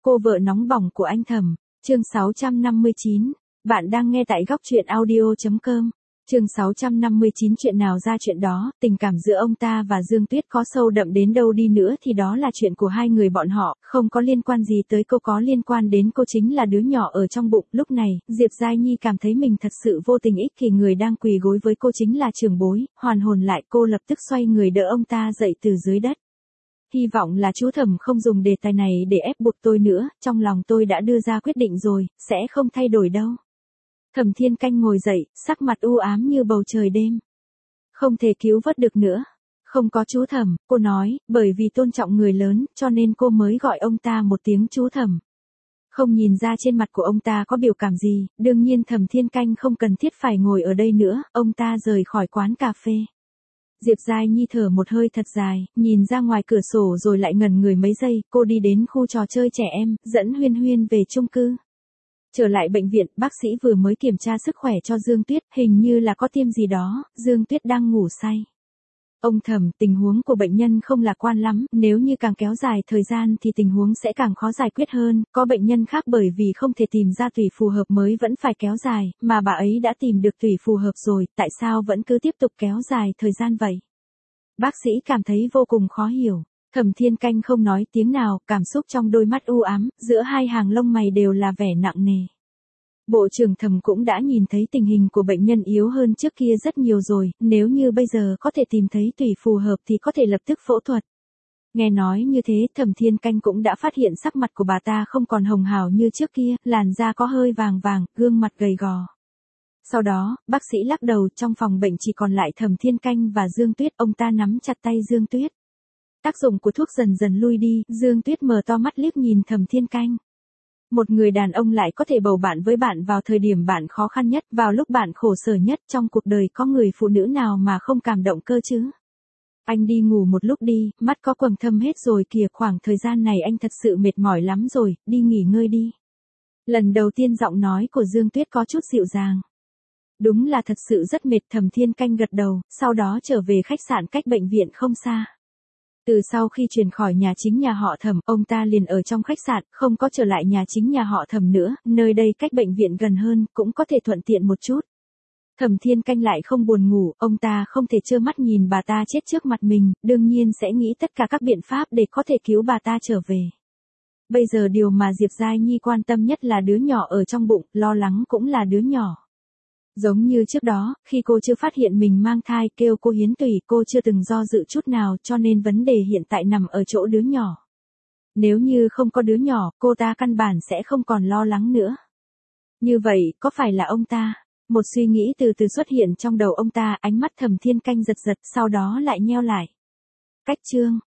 Cô vợ nóng bỏng của anh Thẩm, chương 659. Bạn đang nghe tại góc truyện audio.com. Chương 659 chuyện nào ra chuyện đó, tình cảm giữa ông ta và Dương Tuyết có sâu đậm đến đâu đi nữa thì đó là chuyện của hai người bọn họ, không có liên quan gì tới cô, có liên quan đến cô chính là đứa nhỏ ở trong bụng. Lúc này, Diệp Giai Nhi cảm thấy mình thật sự vô tình ích kỷ, người đang quỳ gối với cô chính là trưởng bối. Hoàn hồn lại, cô lập tức xoay người đỡ ông ta dậy từ dưới đất. Hy vọng là chú Thẩm không dùng đề tài này để ép buộc tôi nữa, trong lòng tôi đã đưa ra quyết định rồi, sẽ không thay đổi đâu. Thẩm Thiên Canh ngồi dậy, sắc mặt u ám như bầu trời đêm. Không thể cứu vớt được nữa. Không có chú Thẩm, cô nói, bởi vì tôn trọng người lớn, cho nên cô mới gọi ông ta một tiếng chú Thẩm. Không nhìn ra trên mặt của ông ta có biểu cảm gì, đương nhiên Thẩm Thiên Canh không cần thiết phải ngồi ở đây nữa, ông ta rời khỏi quán cà phê. Diệp Giai Nhi thở một hơi thật dài, nhìn ra ngoài cửa sổ rồi lại ngẩn người mấy giây, cô đi đến khu trò chơi trẻ em, dẫn Huyên Huyên về chung cư. Trở lại bệnh viện, bác sĩ vừa mới kiểm tra sức khỏe cho Dương Tuyết, hình như là có tiêm gì đó, Dương Tuyết đang ngủ say. Ông Thẩm, tình huống của bệnh nhân không lạc quan lắm, nếu như càng kéo dài thời gian thì tình huống sẽ càng khó giải quyết hơn, có bệnh nhân khác bởi vì không thể tìm ra tủy phù hợp mới vẫn phải kéo dài, mà bà ấy đã tìm được tủy phù hợp rồi, tại sao vẫn cứ tiếp tục kéo dài thời gian vậy? Bác sĩ cảm thấy vô cùng khó hiểu. Thẩm Thiên Canh không nói tiếng nào, cảm xúc trong đôi mắt u ám, giữa hai hàng lông mày đều là vẻ nặng nề. Bộ trưởng Thẩm cũng đã nhìn thấy tình hình của bệnh nhân yếu hơn trước kia rất nhiều rồi, nếu như bây giờ có thể tìm thấy tủy phù hợp thì có thể lập tức phẫu thuật. Nghe nói như thế, Thẩm Thiên Canh cũng đã phát hiện sắc mặt của bà ta không còn hồng hào như trước kia, làn da có hơi vàng vàng, gương mặt gầy gò. Sau đó, bác sĩ lắc đầu, trong phòng bệnh chỉ còn lại Thẩm Thiên Canh và Dương Tuyết, ông ta nắm chặt tay Dương Tuyết. Tác dụng của thuốc dần dần lui đi, Dương Tuyết mở to mắt liếc nhìn Thẩm Thiên Canh. Một người đàn ông lại có thể bầu bạn với bạn vào thời điểm bạn khó khăn nhất, vào lúc bạn khổ sở nhất, trong cuộc đời có người phụ nữ nào mà không cảm động cơ chứ? Anh đi ngủ một lúc đi, mắt có quầng thâm hết rồi kìa, khoảng thời gian này anh thật sự mệt mỏi lắm rồi, đi nghỉ ngơi đi. Lần đầu tiên giọng nói của Dương Tuyết có chút dịu dàng. Đúng là thật sự rất mệt, Thẩm Thiên Canh gật đầu, sau đó trở về khách sạn cách bệnh viện không xa. Từ sau khi chuyển khỏi nhà chính nhà họ Thẩm, ông ta liền ở trong khách sạn, không có trở lại nhà chính nhà họ Thẩm nữa, nơi đây cách bệnh viện gần hơn, cũng có thể thuận tiện một chút. Thẩm Thiên Canh lại không buồn ngủ, ông ta không thể trơ mắt nhìn bà ta chết trước mặt mình, đương nhiên sẽ nghĩ tất cả các biện pháp để có thể cứu bà ta trở về. Bây giờ điều mà Diệp Giai Nhi quan tâm nhất là đứa nhỏ ở trong bụng, lo lắng cũng là đứa nhỏ. Giống như trước đó, khi cô chưa phát hiện mình mang thai kêu cô hiến tủy, cô chưa từng do dự chút nào, cho nên vấn đề hiện tại nằm ở chỗ đứa nhỏ. Nếu như không có đứa nhỏ, cô ta căn bản sẽ không còn lo lắng nữa. Như vậy, có phải là ông ta? Một suy nghĩ từ từ xuất hiện trong đầu ông ta, ánh mắt Thẩm Thiên Canh giật giật, sau đó lại nheo lại. Cách chương